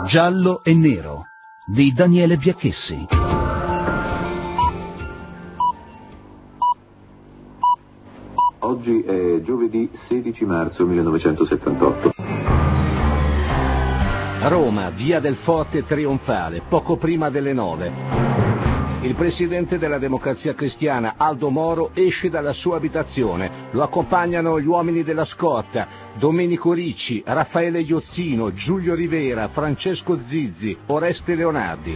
Giallo e Nero di Daniele Biacchessi. Oggi è giovedì 16 marzo 1978. Roma, via del Forte trionfale, poco prima delle 9. Il presidente della Democrazia Cristiana, Aldo Moro, esce dalla sua abitazione. Lo accompagnano gli uomini della scorta, Domenico Ricci, Raffaele Iozzino, Giulio Rivera, Francesco Zizzi, Oreste Leonardi.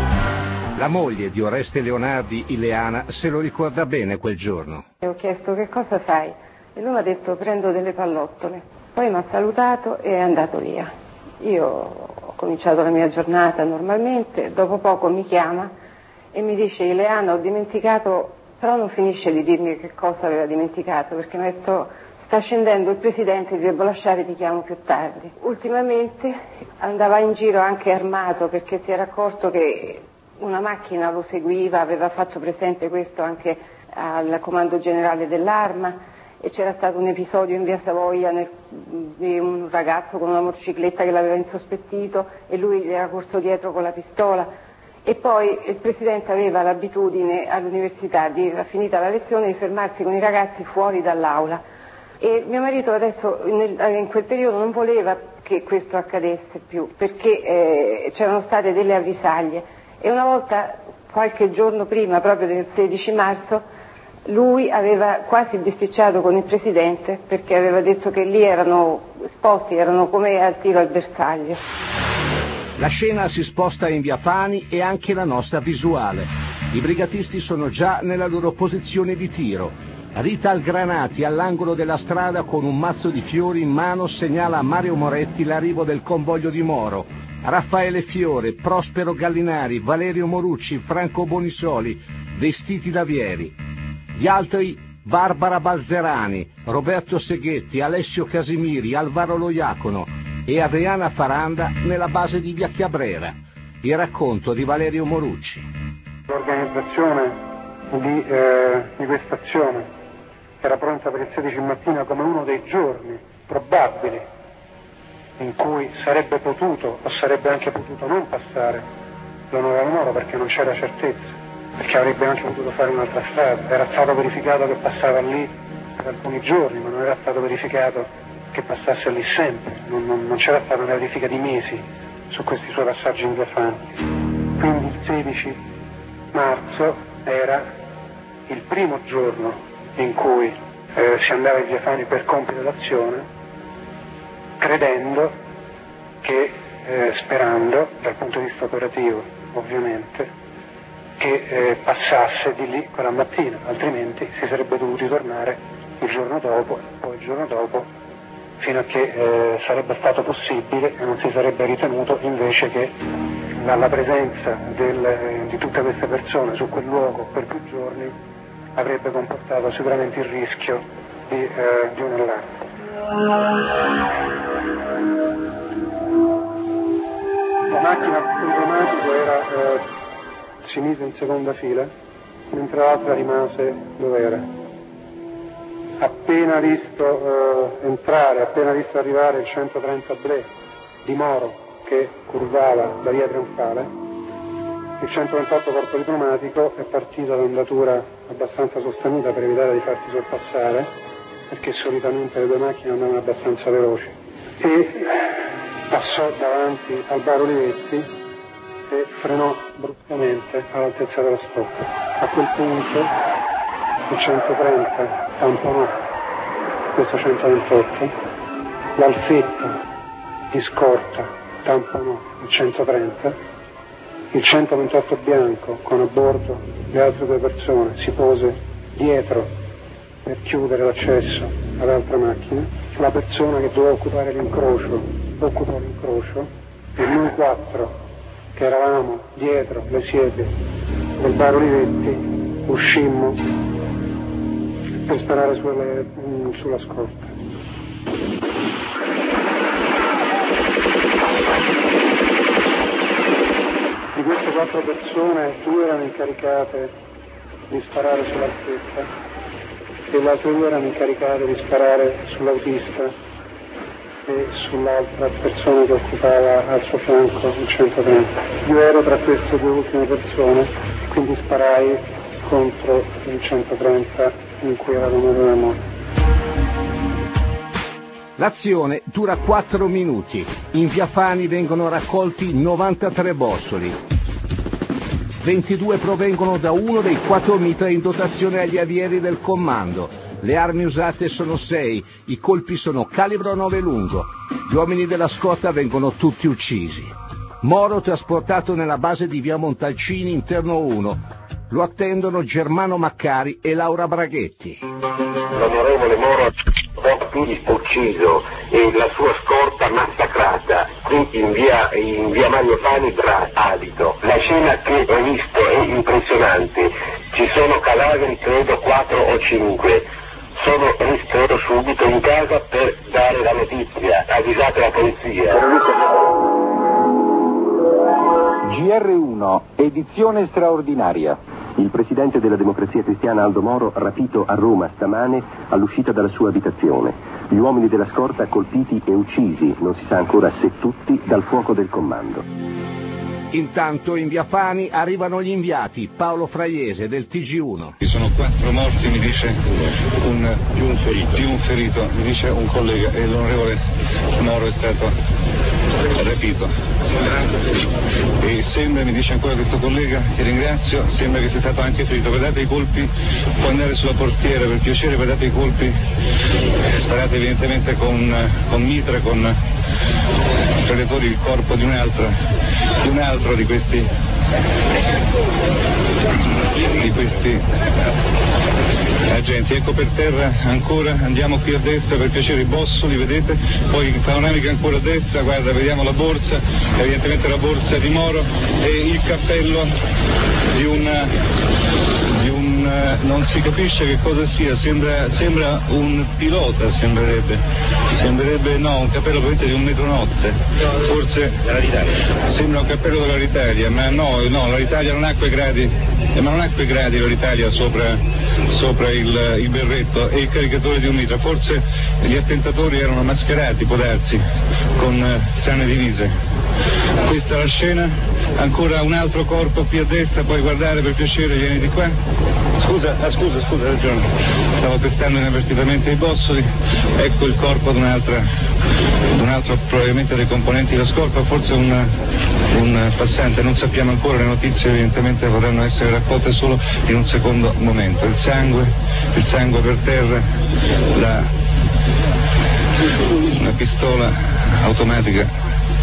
La moglie di Oreste Leonardi, Ileana, se lo ricorda bene quel giorno. Ho chiesto che cosa fai e lui mi ha detto prendo delle pallottole. Poi mi ha salutato e è andato via. Io ho cominciato la mia giornata normalmente, dopo poco mi chiama e mi dice Ileana ho dimenticato, però non finisce di dirmi che cosa aveva dimenticato, perché mi ha detto sta scendendo il presidente, ti devo lasciare, ti chiamo più tardi. Ultimamente andava in giro anche armato perché si era accorto che una macchina lo seguiva, aveva fatto presente questo anche al comando generale dell'Arma e c'era stato un episodio in via Savoia di un ragazzo con una motocicletta che l'aveva insospettito e lui gli era corso dietro con la pistola. E poi il presidente aveva l'abitudine all'università, finita la lezione, di fermarsi con i ragazzi fuori dall'aula. E mio marito adesso in quel periodo non voleva che questo accadesse più, perché c'erano state delle avvisaglie. E una volta, qualche giorno prima, proprio del 16 marzo, lui aveva quasi bisticciato con il presidente perché aveva detto che lì erano esposti, erano come al tiro al bersaglio. La scena si sposta in via Fani e anche la nostra visuale. I brigatisti sono già nella loro posizione di tiro. Rita Algranati all'angolo della strada con un mazzo di fiori in mano segnala a Mario Moretti l'arrivo del convoglio di Moro. Raffaele Fiore, Prospero Gallinari, Valerio Morucci, Franco Bonisoli, vestiti da Vieri. Gli altri Barbara Balzerani, Roberto Seghetti, Alessio Casimiri, Alvaro Loiacono e Adriana Faranda nella base di Via Chiabrera. Il racconto di Valerio Morucci. L'organizzazione di questa azione era pronta per il 16 mattina come uno dei giorni probabili in cui sarebbe potuto o sarebbe anche potuto non passare l'onorevole Moro, perché non c'era certezza, perché avrebbe anche potuto fare un'altra strada. Era stato verificato che passava lì per alcuni giorni, ma non era stato verificato che passasse lì sempre, non c'era stata una verifica di mesi su questi suoi passaggi in via Fani. Quindi il 16 marzo era il primo giorno in cui si andava in via Fani per compiere l'azione, credendo che, sperando dal punto di vista operativo ovviamente, che passasse di lì quella mattina, altrimenti si sarebbe dovuti tornare il giorno dopo e poi il giorno dopo, fino a che sarebbe stato possibile e non si sarebbe ritenuto invece che la presenza di tutte queste persone su quel luogo per più giorni avrebbe comportato sicuramente il rischio di un allarme. La macchina automatico si mise in seconda fila, mentre l'altra rimase dove era. Appena visto arrivare il 130 Ble di Moro che curvava la via Trionfale, il 128 corpo diplomatico è partito ad andatura abbastanza sostenuta per evitare di farsi sorpassare, perché solitamente le due macchine andavano abbastanza veloci, e passò davanti al bar Olivetti e frenò bruscamente all'altezza dello stop. A quel punto il 130 tamponò questo 128, l'Alfetta di scorta tamponò il 130, il 128 bianco con a bordo le altre due persone si pose dietro per chiudere l'accesso all'altra macchina, la persona che doveva occupare l'incrocio occupò l'incrocio e noi quattro che eravamo dietro le siepi del bar Olivetti uscimmo per sparare sulla scorta. Di queste 4 persone 2 erano incaricate di sparare sull'Alfetta e le altre 2 erano incaricate di sparare sull'autista e sull'altra persona che occupava al suo fianco il 130. Io ero tra queste due ultime persone, quindi sparai contro il 130 in cui era venuto la morte. L'azione dura 4 minuti. In via Fani vengono raccolti 93 bossoli. 22 provengono da uno dei 4 mitra in dotazione agli avieri del comando. Le armi usate sono 6, i colpi sono calibro 9 lungo. Gli uomini della scorta vengono tutti uccisi. Moro trasportato nella base di via Montalcini, interno 1. Lo attendono Germano Maccari e Laura Braghetti. L'onorevole Moro ucciso e la sua scorta massacrata qui in via Mario Fani tra Adito. La scena che ho visto è impressionante, ci sono cadaveri, credo 4 o 5. Sono ristretto subito in casa per dare la notizia, avvisate la polizia. GR1, edizione straordinaria. Il presidente della Democrazia Cristiana Aldo Moro rapito a Roma stamane all'uscita dalla sua abitazione. Gli uomini della scorta colpiti e uccisi, non si sa ancora se tutti, dal fuoco del comando. Intanto in via Fani arrivano gli inviati. Paolo Fraiese del TG1. Ci sono 4 morti, mi dice più un ferito, mi dice un collega, e l'onorevole Moro è stato rapito. E sembra, mi dice ancora questo collega, che ringrazio, sembra che sia stato anche ferito. Guardate i colpi, può andare sulla portiera per piacere, guardate i colpi sparati evidentemente con mitra, con traditori, il corpo di un altro di questi agenti. Ecco per terra ancora, andiamo qui a destra per piacere i bossoli, vedete, poi in panoramica ancora a destra, guarda, vediamo la borsa, evidentemente la borsa di Moro e il cappello di un non si capisce che cosa sia, sembra un pilota, sembrerebbe no, un cappello probabilmente di 1,8 m, forse sembra un cappello dell'Alitalia, ma no, l'Alitalia non ha quei gradi, ma non ha quei gradi l'Alitalia sopra il berretto e il caricatore di un mitra. Forse gli attentatori erano mascherati, può darsi, con strane divise. Questa è la scena, ancora un altro corpo qui a destra, puoi guardare per piacere, vieni di qua. Scusa, ragione. Stavo testando inavvertitamente i bossoli, ecco il corpo di un altro probabilmente dei componenti della scorta, forse un passante, non sappiamo ancora, le notizie evidentemente potranno essere raccolte solo in un secondo momento. Il sangue per terra, una pistola automatica.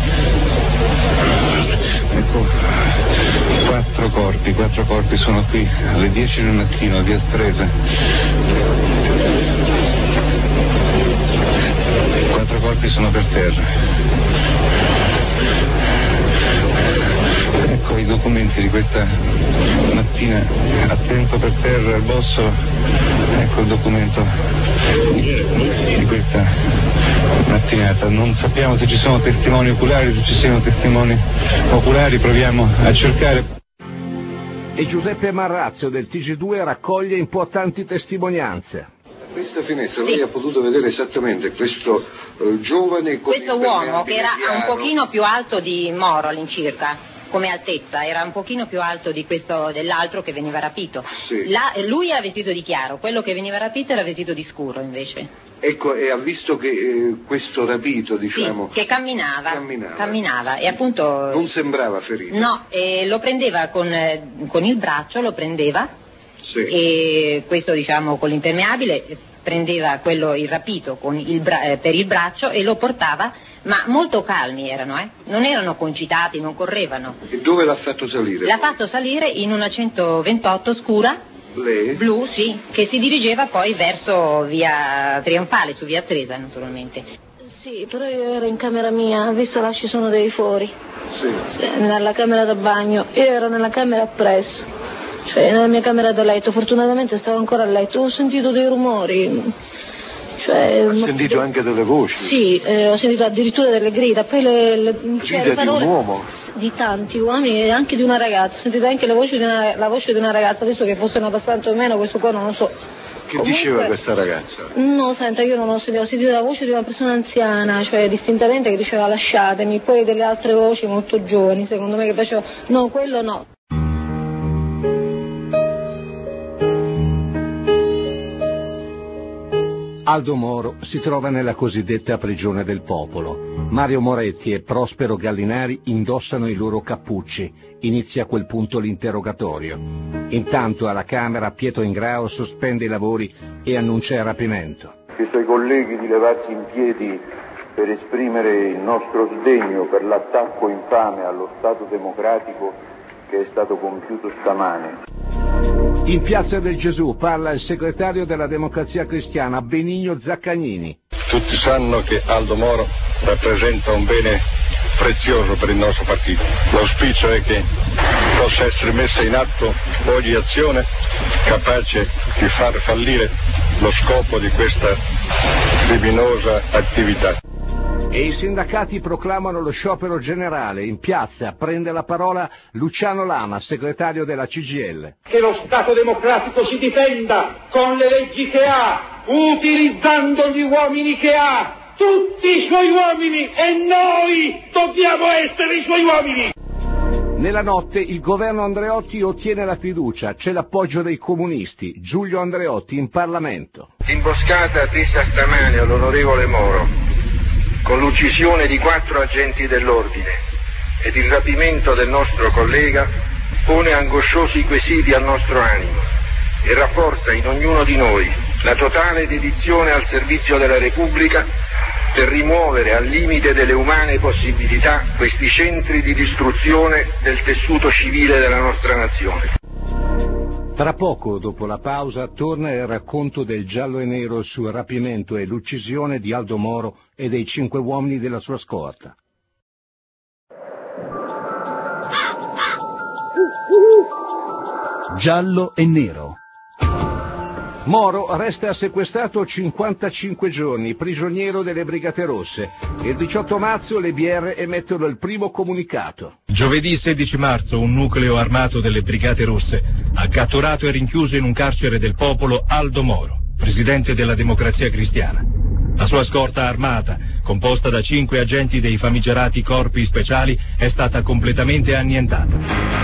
Ecco, 4 corpi sono qui alle 10 del mattino a via Stresa. 4 corpi sono per terra. Ecco i documenti di questa mattina, attento per terra il bossolo, ecco il documento di questa mattinata. Non sappiamo se ci sono testimoni oculari, se ci siano testimoni oculari, proviamo a cercare. E Giuseppe Marrazzo del TG2 raccoglie importanti testimonianze. Da questa finestra lei ha potuto vedere esattamente questo giovane con questo uomo che era un pochino più alto di Moro all'incirca come altezza, era un pochino più alto di questo dell'altro che veniva rapito. Sì. Lui era vestito di chiaro, quello che veniva rapito era vestito di scuro invece. Ecco, e ha visto che questo rapito, diciamo... Sì, che camminava e appunto... Non sembrava ferito. No, lo prendeva con il braccio, lo prendeva, sì. E questo diciamo con l'impermeabile, prendeva il rapito per il braccio e lo portava, ma molto calmi erano, non erano concitati, non correvano. E dove l'ha fatto salire? L'ha fatto salire in una 128 scura, blu, sì, che si dirigeva poi verso via Trionfale, su via Tresa naturalmente. Sì, però io ero in camera mia, ho visto là ci sono dei fori, sì. Nella camera da bagno, io ero nella camera appresso. Cioè nella mia camera da letto, fortunatamente stavo ancora a letto, ho sentito dei rumori. Ha sentito anche delle voci? Sì, ho sentito addirittura delle grida, poi le parole di un uomo? Di tanti uomini e anche di una ragazza, ho sentito anche la voce di una ragazza, adesso che fosse una passante o meno, questo qua non lo so, Che diceva questa ragazza? No, senta, io non ho sentito la voce di una persona anziana, cioè distintamente, che diceva lasciatemi, poi delle altre voci molto giovani, secondo me, che faceva no, quello no. Aldo Moro si trova nella cosiddetta prigione del popolo. Mario Moretti e Prospero Gallinari indossano i loro cappucci. Inizia a quel punto l'interrogatorio. Intanto alla Camera Pietro Ingrao sospende i lavori e annuncia il rapimento. Chiesto ai colleghi di levarsi in piedi per esprimere il nostro sdegno per l'attacco infame allo Stato democratico che è stato compiuto stamane. In Piazza del Gesù parla il segretario della Democrazia Cristiana, Benigno Zaccagnini. Tutti sanno che Aldo Moro rappresenta un bene prezioso per il nostro partito. L'auspicio è che possa essere messa in atto ogni azione capace di far fallire lo scopo di questa criminosa attività. E i sindacati proclamano lo sciopero generale. In piazza prende la parola Luciano Lama, segretario della CGIL. Che lo Stato democratico si difenda con le leggi che ha, utilizzando gli uomini che ha, tutti i suoi uomini, e noi dobbiamo essere i suoi uomini. Nella notte il governo Andreotti ottiene la fiducia, c'è l'appoggio dei comunisti. Giulio Andreotti in Parlamento. L'imboscata tesa stamane all'onorevole Moro, con l'uccisione di 4 agenti dell'ordine ed il rapimento del nostro collega, pone angosciosi quesiti al nostro animo e rafforza in ognuno di noi la totale dedizione al servizio della Repubblica per rimuovere al limite delle umane possibilità questi centri di distruzione del tessuto civile della nostra nazione. Tra poco, dopo la pausa, torna il racconto del Giallo e Nero sul rapimento e l'uccisione di Aldo Moro e dei 5 uomini della sua scorta. Giallo e Nero. Moro resta sequestrato 55 giorni, prigioniero delle Brigate Rosse. Il 18 marzo le BR emettono il primo comunicato. Giovedì 16 marzo un nucleo armato delle Brigate Rosse ha catturato e rinchiuso in un carcere del popolo Aldo Moro, presidente della Democrazia Cristiana. La sua scorta armata, composta da 5 agenti dei famigerati corpi speciali, è stata completamente annientata.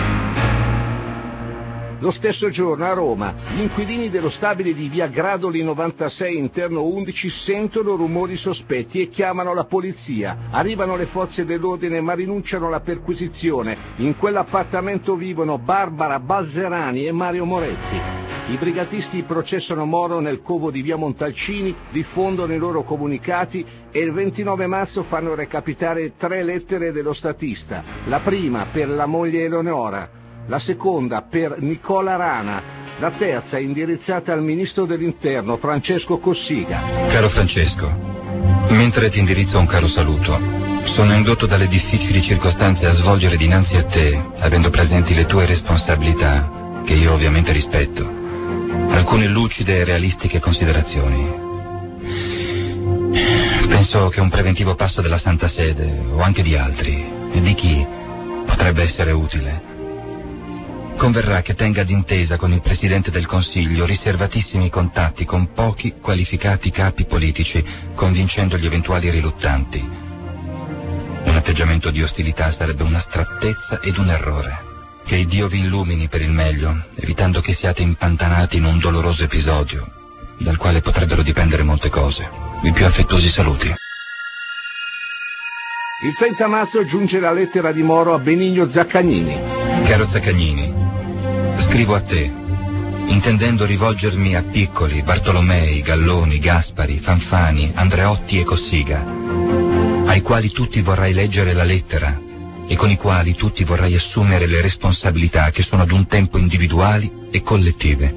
Lo stesso giorno a Roma, gli inquilini dello stabile di via Gradoli 96 interno 11 sentono rumori sospetti e chiamano la polizia. Arrivano le forze dell'ordine ma rinunciano alla perquisizione. In quell'appartamento vivono Barbara Balzerani e Mario Moretti. I brigatisti processano Moro nel covo di via Montalcini, diffondono i loro comunicati e il 29 marzo fanno recapitare 3 lettere dello statista. La prima per la moglie Eleonora, la seconda per Nicola Rana, la terza indirizzata al ministro dell'Interno Francesco Cossiga. Caro Francesco, mentre ti indirizzo un caro saluto, sono indotto dalle difficili circostanze a svolgere dinanzi a te, avendo presenti le tue responsabilità, che io ovviamente rispetto, alcune lucide e realistiche considerazioni. Penso che un preventivo passo della Santa Sede, o anche di altri, e di chi, potrebbe essere utile. Converrà che tenga d'intesa con il Presidente del Consiglio riservatissimi contatti con pochi qualificati capi politici, convincendo gli eventuali riluttanti. Un atteggiamento di ostilità sarebbe un'astrattezza ed un errore. Che Dio vi illumini per il meglio, evitando che siate impantanati in un doloroso episodio, dal quale potrebbero dipendere molte cose. I più affettuosi saluti. Il 30 marzo giunge la lettera di Moro a Benigno Zaccagnini. Caro Zaccagnini, scrivo a te, intendendo rivolgermi a Piccoli, Bartolomei, Galloni, Gaspari, Fanfani, Andreotti e Cossiga, ai quali tutti vorrai leggere la lettera e con i quali tutti vorrai assumere le responsabilità che sono ad un tempo individuali e collettive.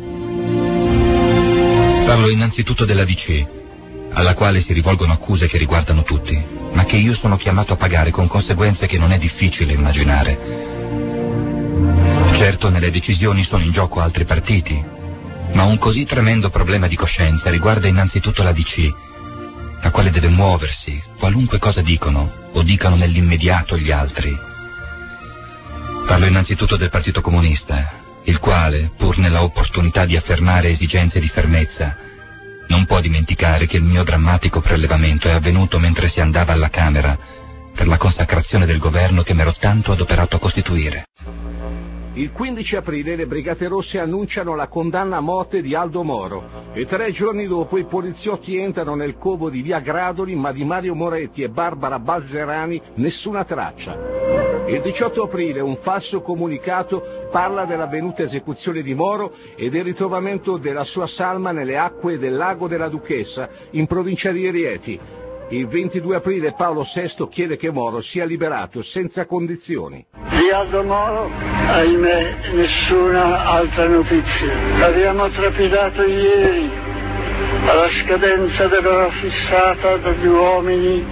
Parlo innanzitutto della DC, alla quale si rivolgono accuse che riguardano tutti, ma che io sono chiamato a pagare con conseguenze che non è difficile immaginare. Certo, nelle decisioni sono in gioco altri partiti, ma un così tremendo problema di coscienza riguarda innanzitutto la DC, la quale deve muoversi, qualunque cosa dicono o dicano nell'immediato gli altri. Parlo innanzitutto del Partito Comunista il quale, pur nella opportunità di affermare esigenze di fermezza, non può dimenticare che il mio drammatico prelevamento è avvenuto mentre si andava alla Camera per la consacrazione del governo che m'ero tanto adoperato a costituire. Il 15 aprile le Brigate Rosse annunciano la condanna a morte di Aldo Moro e 3 giorni dopo i poliziotti entrano nel covo di via Gradoli, ma di Mario Moretti e Barbara Balzerani nessuna traccia. Il 18 aprile un falso comunicato parla dell'avvenuta esecuzione di Moro e del ritrovamento della sua salma nelle acque del lago della Duchessa in provincia di Rieti. Il 22 aprile Paolo VI chiede che Moro sia liberato senza condizioni. Di Aldo Moro, ahimè, nessuna altra notizia. Abbiamo trepidato ieri alla scadenza dell'ora fissata dagli uomini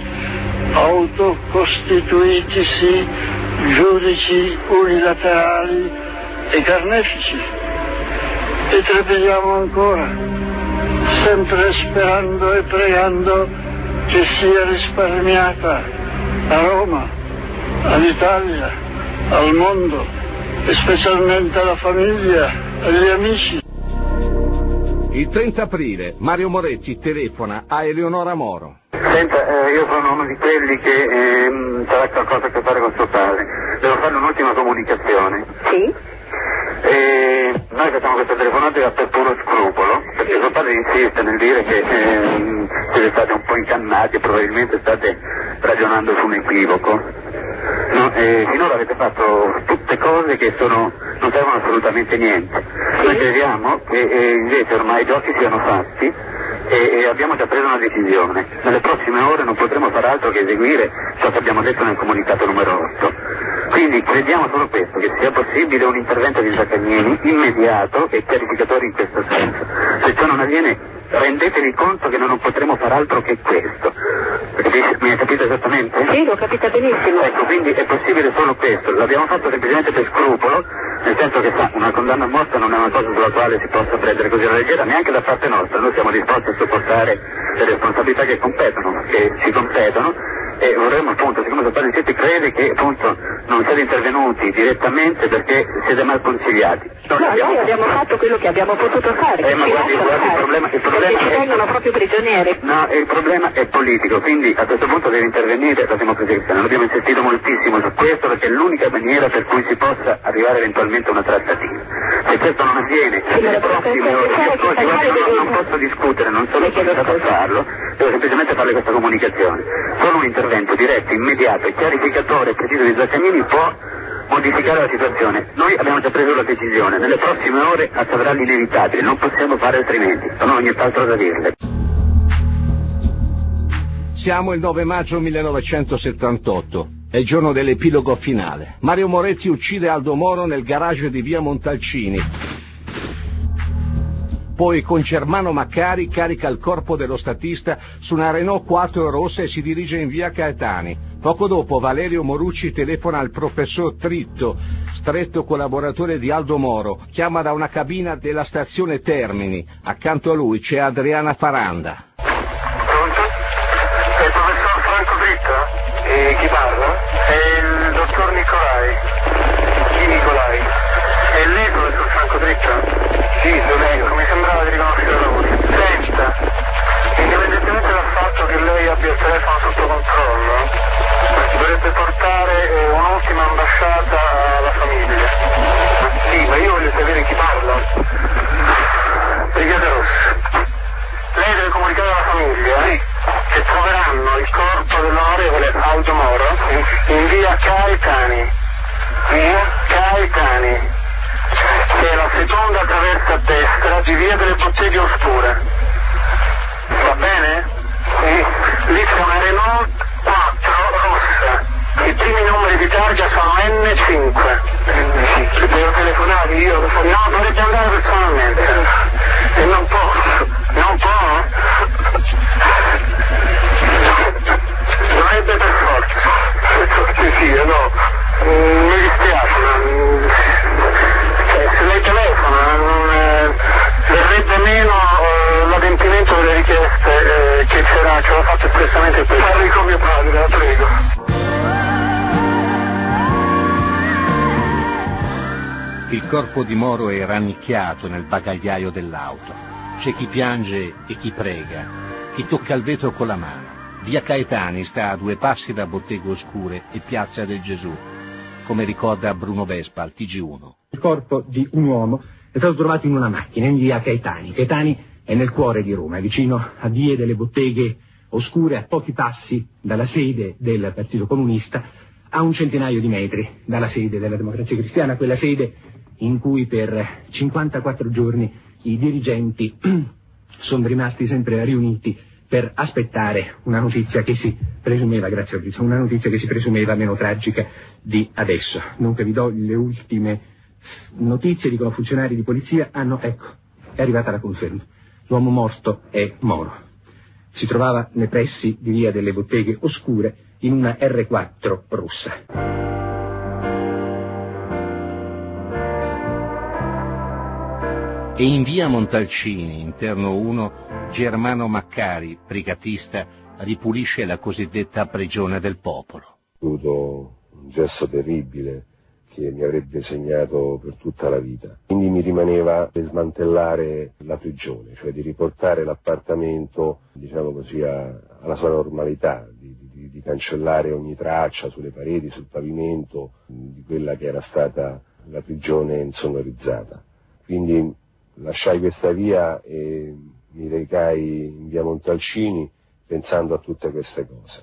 autocostituitisi giudici unilaterali e carnefici. E trepidiamo ancora, sempre sperando e pregando che sia risparmiata a Roma, all'Italia, al mondo, e specialmente alla famiglia, agli amici. Il 30 aprile Mario Moretti telefona a Eleonora Moro. Senta, io sono uno di quelli che sarà qualcosa a che fare con suo padre. Devo fare un'ultima comunicazione. Sì? Noi facciamo questa telefonata per puro scrupolo, perché suo padre insiste nel dire che siete stati un po' incannati e probabilmente state ragionando su un equivoco. No, finora avete fatto tutte cose che non servono assolutamente niente. Noi crediamo che invece ormai i giochi siano fatti e abbiamo già preso una decisione. Nelle prossime ore non potremo fare altro che eseguire ciò che abbiamo detto nel comunicato numero 8. Quindi crediamo solo questo, che sia possibile un intervento di Zaccagnini immediato e chiarificatore in questo senso. Se ciò non avviene, rendetevi conto che noi non potremo fare altro che questo. Mi hai capito esattamente? Sì, l'ho capita benissimo. Ecco, quindi è possibile solo questo. L'abbiamo fatto semplicemente per scrupolo, nel senso che una condanna a morte non è una cosa sulla quale si possa prendere così alla leggera, neanche da parte nostra. Noi siamo disposti a sopportare le responsabilità che ci competono, e vorremmo appunto, siccome il padre Sitti crede che appunto non siete intervenuti direttamente perché siete mal consigliati. Noi abbiamo fatto quello che abbiamo potuto fare. Ma guardi, il problema ci vengono proprio prigionieri. No, il problema è politico, quindi a questo punto deve intervenire la Democrazia Cristiana. Noi abbiamo insistito moltissimo su questo perché è l'unica maniera per cui si possa arrivare eventualmente a una trattativa. Se questo non avviene nelle prossime ore, non posso discutere, non sono autorizzato a farlo, devo semplicemente fare questa comunicazione. Solo un intervento diretto, immediato e chiarificatore e preciso di Zaccagnini può modificare la situazione. Noi abbiamo già preso la decisione, nelle prossime ore accadrà l'inevitabile, non possiamo fare altrimenti, non ho nient'altro da dirle. Siamo il 9 maggio 1978, è il giorno dell'epilogo finale. Mario Moretti uccide Aldo Moro nel garage di via Montalcini. Poi con Germano Maccari carica il corpo dello statista su una Renault 4 rossa e si dirige in via Caetani. Poco dopo Valerio Morucci telefona al professor Tritto, stretto collaboratore di Aldo Moro, chiama da una cabina della stazione Termini. Accanto a lui c'è Adriana Faranda. Pronto? È il professor Franco Tritto? E chi parla? È il dottor Nicolai. Chi Nicolai? È lei il professor Franco Tritto? Sì, sono io. Mi sembrava di riconoscere la voce. Senta, indipendentemente dal fatto che lei abbia il telefono sotto controllo, dovrebbe portare un'ultima ambasciata alla famiglia. Sì, ma io voglio sapere chi parla. Brigate Rosse. Lei deve comunicare alla famiglia che troveranno il corpo dell'onorevole Aldo Moro in via Caetani. Via Caetani. Che è la seconda traversa a destra di via delle Botteghe Oscure. Va bene? Sì. Lì c'è una Renault 4 rossa. I primi numeri di targa sono N5. N5. Devo telefonare io? No, dovrebbe andare personalmente. E non posso. Non può? Dovrebbe per forza. Sì, no. Mi dispiace, ma... Se lei telefona verrebbe meno l'adempimento delle richieste che c'era fatto corpo di Moro è rannicchiato nel bagagliaio dell'auto. C'è chi piange e chi prega, chi tocca il vetro con la mano. Via Caetani sta a 2 passi da Botteghe Oscure e Piazza del Gesù, come ricorda Bruno Vespa al TG1. Il corpo di un uomo è stato trovato in una macchina in via Caetani. Caetani è nel cuore di Roma, vicino a vie delle Botteghe Oscure, a pochi passi dalla sede del Partito Comunista, a un centinaio di metri dalla sede della Democrazia Cristiana, quella sede in cui per 54 giorni i dirigenti sono rimasti sempre riuniti per aspettare una notizia che si presumeva, grazie a Dio, una notizia che si presumeva meno tragica di adesso. Dunque vi do le ultime notizie, dicono funzionari di polizia, è arrivata la conferma. L'uomo morto è Moro. Si trovava nei pressi di via delle Botteghe Oscure in una R4 rossa. E in via Montalcini, interno 1, Germano Maccari, brigatista, ripulisce la cosiddetta prigione del popolo. Ho avuto un gesto terribile che mi avrebbe segnato per tutta la vita. Quindi mi rimaneva di smantellare la prigione, cioè di riportare l'appartamento, diciamo così, alla sua normalità, di cancellare ogni traccia sulle pareti, sul pavimento, di quella che era stata la prigione insonorizzata. Quindi lasciai questa via e mi recai in via Montalcini pensando a tutte queste cose.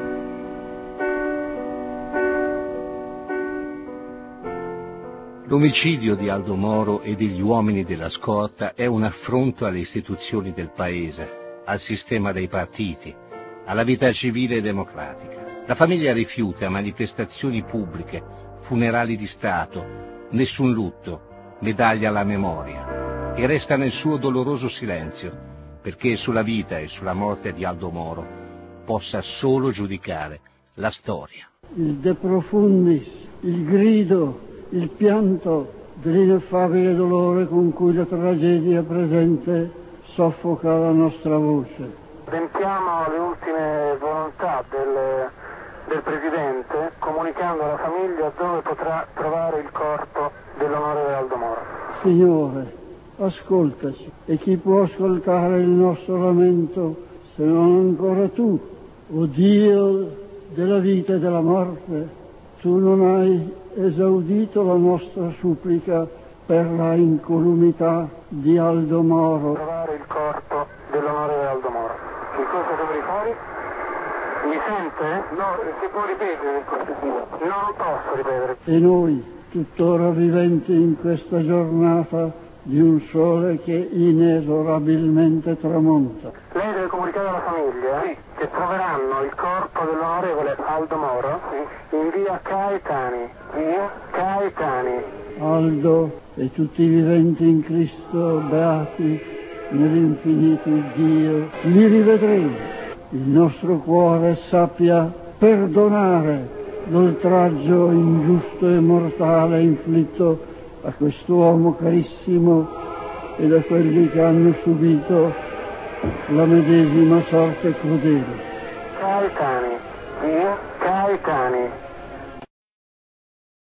L'omicidio di Aldo Moro e degli uomini della scorta è un affronto alle istituzioni del paese, al sistema dei partiti, alla vita civile e democratica. La famiglia rifiuta manifestazioni pubbliche, funerali di Stato, nessun lutto, medaglia alla memoria, e resta nel suo doloroso silenzio, perché sulla vita e sulla morte di Aldo Moro possa solo giudicare la storia. Il de profundis, il grido, il pianto dell'ineffabile dolore con cui la tragedia presente soffoca la nostra voce. Adempiamo le ultime volontà del Presidente, comunicando alla famiglia dove potrà trovare il corpo dell'onorevole Aldo Moro. Signore, ascoltaci, e chi può ascoltare il nostro lamento se non ancora tu, o Dio della vita e della morte? Tu non hai esaudito la nostra supplica per la incolumità di Aldo Moro. Trovare il corpo dell'onorevole Aldo Moro. Che cosa dovrei fare? Mi sente? No, si può ripetere per cortesia. Non posso ripetere. E noi, tuttora viventi in questa giornata di un sole che inesorabilmente tramonta. Lei deve comunicare alla famiglia che troveranno il corpo dell'onorevole Aldo Moro in via Caetani. Via Caetani. Aldo e tutti i viventi in Cristo, beati nell'infinito Dio, li rivedremo. Il nostro cuore sappia perdonare l'oltraggio ingiusto e mortale inflitto a quest'uomo carissimo e da quelli che hanno subito la medesima sorte crudele. Caetani, via Caetani.